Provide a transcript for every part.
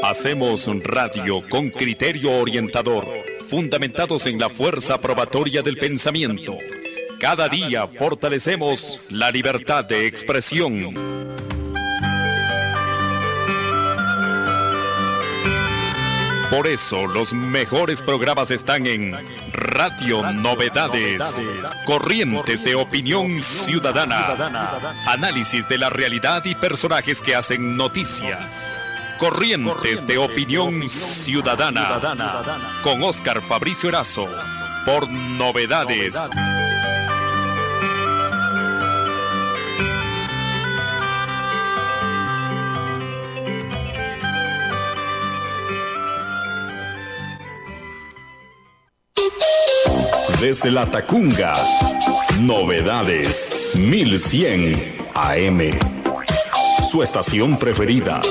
Hacemos radio con criterio orientador, fundamentados en la fuerza probatoria del pensamiento. Cada día fortalecemos la libertad de expresión. Por eso los mejores programas están en Radio Novedades, corrientes de opinión ciudadana, análisis de la realidad y personajes que hacen noticia. Corrientes de opinión ciudadana, con Óscar Fabricio Erazo, por Novedades. Desde La Tacunga, Novedades 1100 AM, su estación preferida.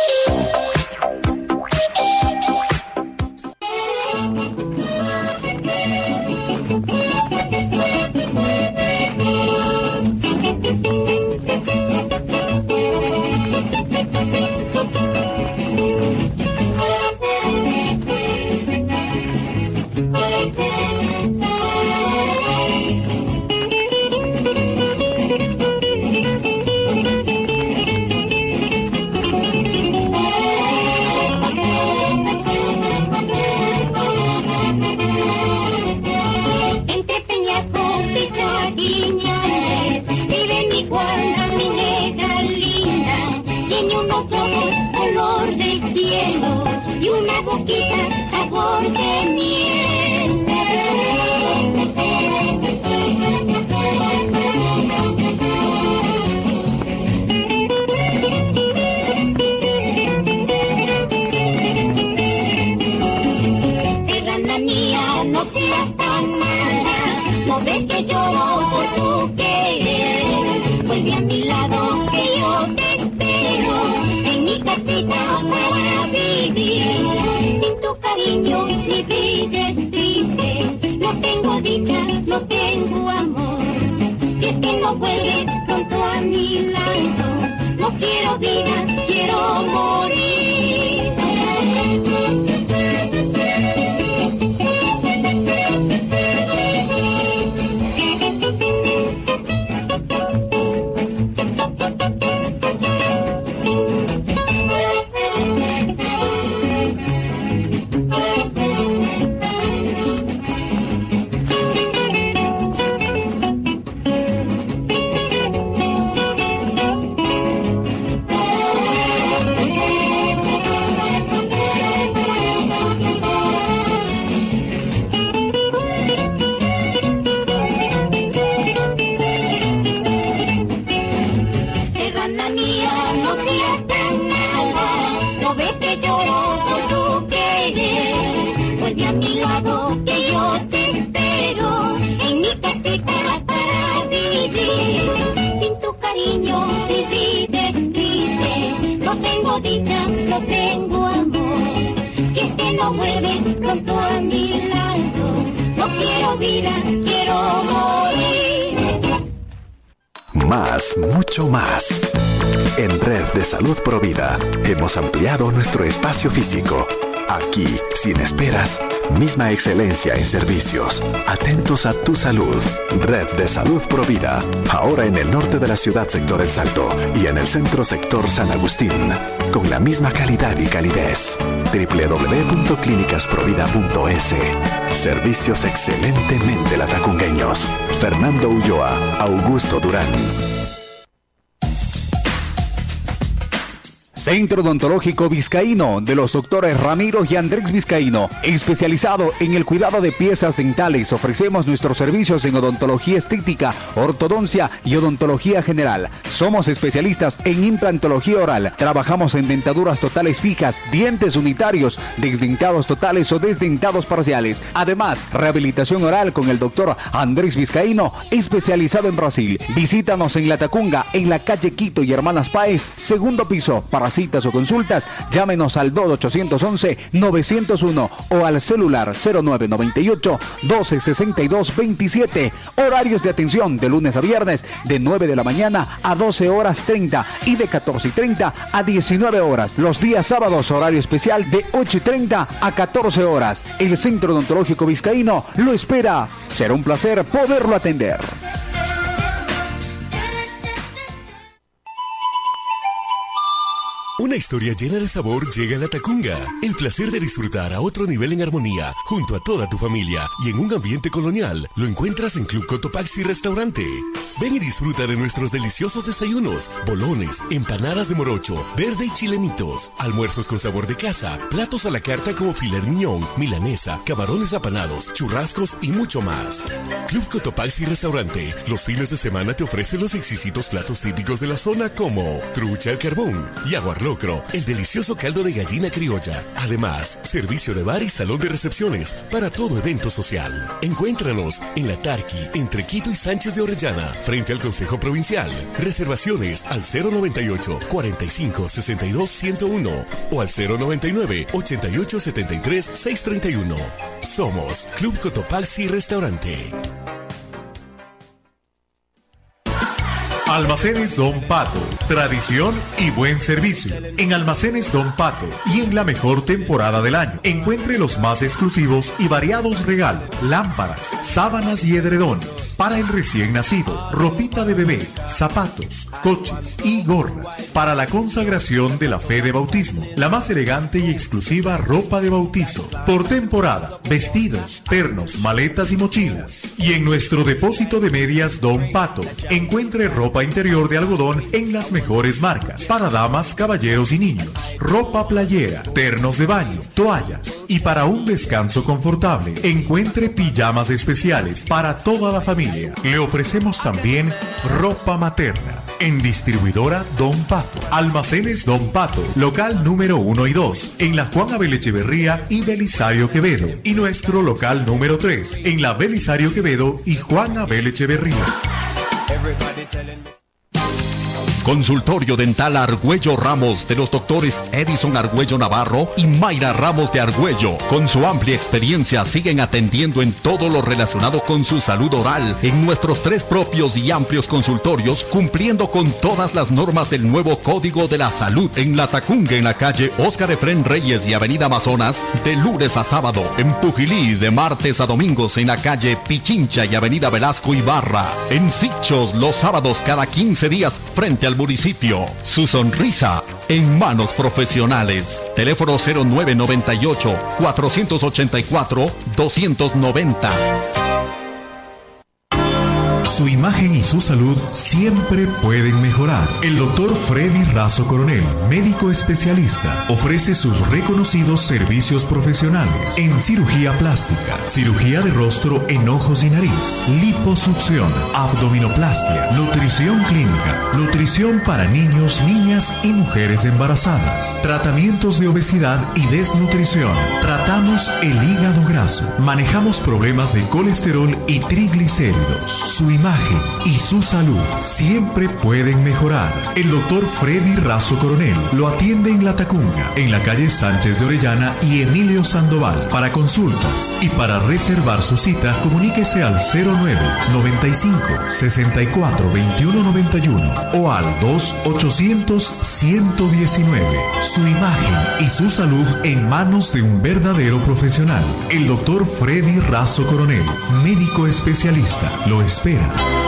Mucho más. En Red de Salud Provida hemos ampliado nuestro espacio físico. Aquí, sin esperas, misma excelencia en servicios. Atentos a tu salud. Red de Salud Provida. Ahora en el norte de la ciudad, sector El Salto, y en el centro, sector San Agustín. Con la misma calidad y calidez. www.clinicasprovida.es. Servicios excelentemente latacungueños. Fernando Ulloa, Augusto Durán. Centro Odontológico Vizcaíno, de los doctores Ramiro y Andrés Vizcaíno, especializado en el cuidado de piezas dentales. Ofrecemos nuestros servicios en odontología estética, ortodoncia y odontología general. Somos especialistas en implantología oral. Trabajamos en dentaduras totales fijas, dientes unitarios, desdentados totales o desdentados parciales. Además, rehabilitación oral con el doctor Andrés Vizcaíno, especializado en Brasil. Visítanos en La Tacunga, en la calle Quito y Hermanas Páez, segundo piso, para citas o consultas, llámenos al 2811-901 o al celular 0998-1262-27. Horarios de atención de lunes a viernes de 9 de la mañana a 12 horas 30 y de 14 y 30 a 19 horas. Los días sábados, horario especial de 8 y 30 a 14 horas. El Centro Odontológico Vizcaíno lo espera. Será un placer poderlo atender. Una historia llena de sabor llega a La Tacunga. El placer de disfrutar a otro nivel en armonía, junto a toda tu familia y en un ambiente colonial, lo encuentras en Club Cotopaxi Restaurante. Ven y disfruta de nuestros deliciosos desayunos, bolones, empanadas de morocho, verde y chilenitos, almuerzos con sabor de casa, platos a la carta como filet mignon, milanesa, camarones apanados, churrascos y mucho más. Club Cotopaxi Restaurante, los fines de semana te ofrece los exquisitos platos típicos de la zona como trucha al carbón y aguarlocro, el delicioso caldo de gallina criolla. Además, servicio de bar y salón de recepciones para todo evento social. Encuéntranos en La Tarqui, entre Quito y Sánchez de Orellana, frente al Consejo Provincial. Reservaciones al 098 45 62 101 o al 099 88 73 631. Somos Club Cotopaxi Restaurante. Almacenes Don Pato, tradición y buen servicio. En Almacenes Don Pato y en la mejor temporada del año, encuentre los más exclusivos y variados regalos, lámparas, sábanas y edredones para el recién nacido, ropita de bebé, zapatos, coches y gorras para la consagración de la fe de bautismo, la más elegante y exclusiva ropa de bautizo por temporada, vestidos, ternos, maletas y mochilas. Y en nuestro depósito de medias Don Pato, encuentre ropa interior de algodón en las mejores marcas para damas, caballeros y niños, ropa playera, ternos de baño, toallas y para un descanso confortable encuentre pijamas especiales para toda la familia. Le ofrecemos también ropa materna. En distribuidora Don Pato, Almacenes Don Pato, local número 1 y 2 en la Juan Abel Echeverría y Belisario Quevedo, y nuestro local número 3 en la Belisario Quevedo y Juan Abel Echeverría. Consultorio Dental Argüello Ramos de los doctores Edison Argüello Navarro y Mayra Ramos de Argüello. Con su amplia experiencia siguen atendiendo en todo lo relacionado con su salud oral en nuestros 3 propios y amplios consultorios, cumpliendo con todas las normas del nuevo Código de la Salud en La Tacunga, en la calle Óscar Efrén Reyes y Avenida Amazonas, de lunes a sábado. En Pujilí, de martes a domingos en la calle Pichincha y Avenida Velasco Ibarra. En Sichos, los sábados cada 15 días frente al municipio. Su sonrisa en manos profesionales. Teléfono 0998 484 290. Su imagen y su salud siempre pueden mejorar. El doctor Freddy Razo Coronel, médico especialista, ofrece sus reconocidos servicios profesionales en cirugía plástica, cirugía de rostro en ojos y nariz, liposucción, abdominoplastia, nutrición clínica, nutrición para niños, niñas y mujeres embarazadas, tratamientos de obesidad y desnutrición. Tratamos el hígado graso, manejamos problemas de colesterol y triglicéridos. Su imagen y su salud siempre pueden mejorar. El doctor Freddy Razo Coronel lo atiende en La Tacunga, en la calle Sánchez de Orellana y Emilio Sandoval. Para consultas y para reservar su cita, comuníquese al 09 95 64 21 91 o al 2800 119. Su imagen y su salud en manos de un verdadero profesional. El doctor Freddy Razo Coronel, médico especialista, lo espera.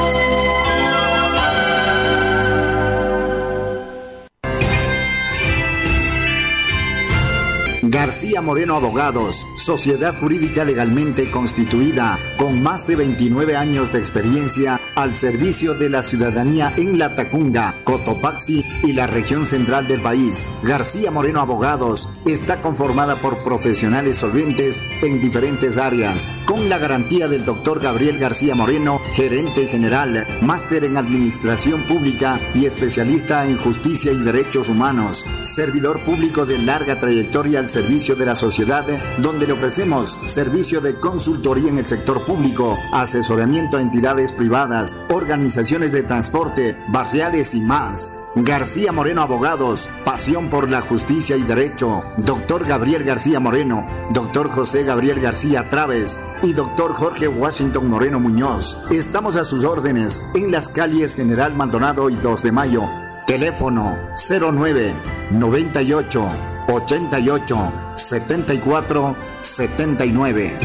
García Moreno Abogados, sociedad jurídica legalmente constituida, con más de 29 años de experiencia al servicio de la ciudadanía en La Tacunga, Cotopaxi y la región central del país. García Moreno Abogados está conformada por profesionales solventes en diferentes áreas, con la garantía del doctor Gabriel García Moreno, gerente general, máster en administración pública y especialista en justicia y derechos humanos, servidor público de larga trayectoria al servicio de la sociedad, donde le ofrecemos servicio de consultoría en el sector público, asesoramiento a entidades privadas, organizaciones de transporte, barriales y más. García Moreno Abogados, pasión por la justicia y derecho. Doctor Gabriel García Moreno, doctor José Gabriel García Traves y doctor Jorge Washington Moreno Muñoz. Estamos a sus órdenes en las calles General Maldonado y 2 de Mayo. Teléfono 09 98 88 74 79.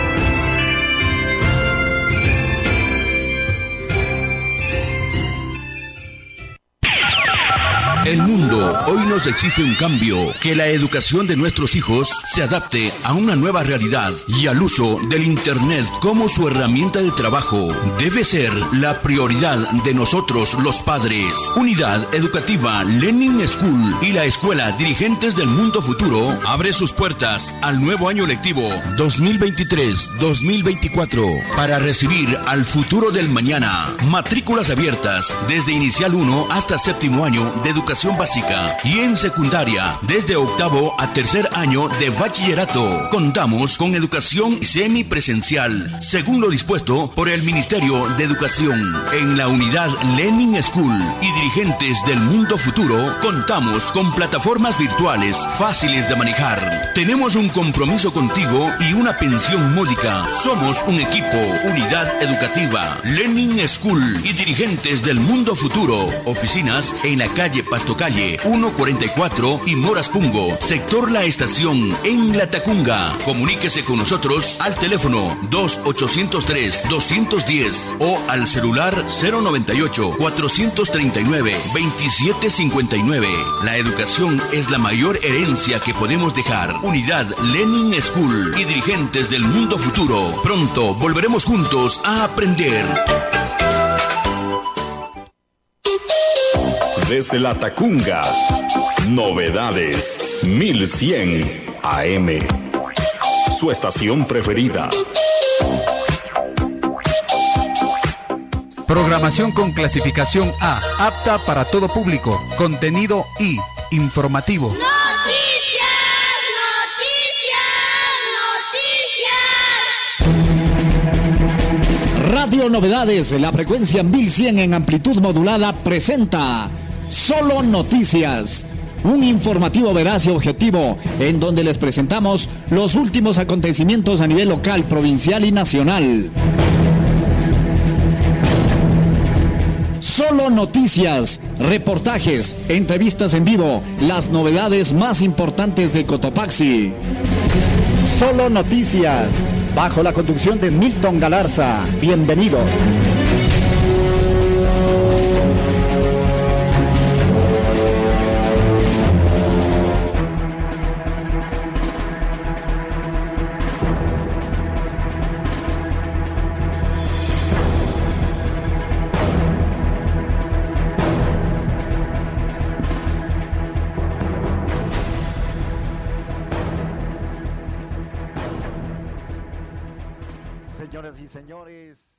El mundo hoy nos exige un cambio, que la educación de nuestros hijos se adapte a una nueva realidad y al uso del Internet como su herramienta de trabajo. Debe ser la prioridad de nosotros los padres. Unidad Educativa Learning School y la Escuela Dirigentes del Mundo Futuro abre sus puertas al nuevo año lectivo 2023-2024 para recibir al futuro del mañana. Matrículas abiertas desde inicial 1 hasta séptimo año de educación básica y en secundaria desde octavo a tercer año de bachillerato. Contamos con educación semipresencial según lo dispuesto por el Ministerio de Educación. En la unidad Learning School y Dirigentes del Mundo Futuro contamos con plataformas virtuales fáciles de manejar. Tenemos un compromiso contigo y una pensión módica. Somos un equipo. Unidad Educativa Learning School y Dirigentes del Mundo Futuro. Oficinas en la calle Pastocalle 144 y Moras Pungo, sector La Estación, en La Tacunga. Comuníquese con nosotros al teléfono 2803-210 o al celular 098-439-2759. La educación es la mayor herencia que podemos dejar. Unidad Learning School y Dirigentes del Mundo Futuro. Pronto volveremos juntos a aprender. Desde La Tacunga, Novedades 1100 AM. Su estación preferida. Programación con clasificación A, apta para todo público. Contenido I, informativo. Noticias, noticias, noticias. Radio Novedades, la frecuencia 1100 en amplitud modulada presenta Solo Noticias, un informativo veraz y objetivo en donde les presentamos los últimos acontecimientos a nivel local, provincial y nacional. Solo Noticias, reportajes, entrevistas en vivo, las novedades más importantes de Cotopaxi. Solo Noticias, bajo la conducción de Milton Galarza. Bienvenidos. Señoras y señores,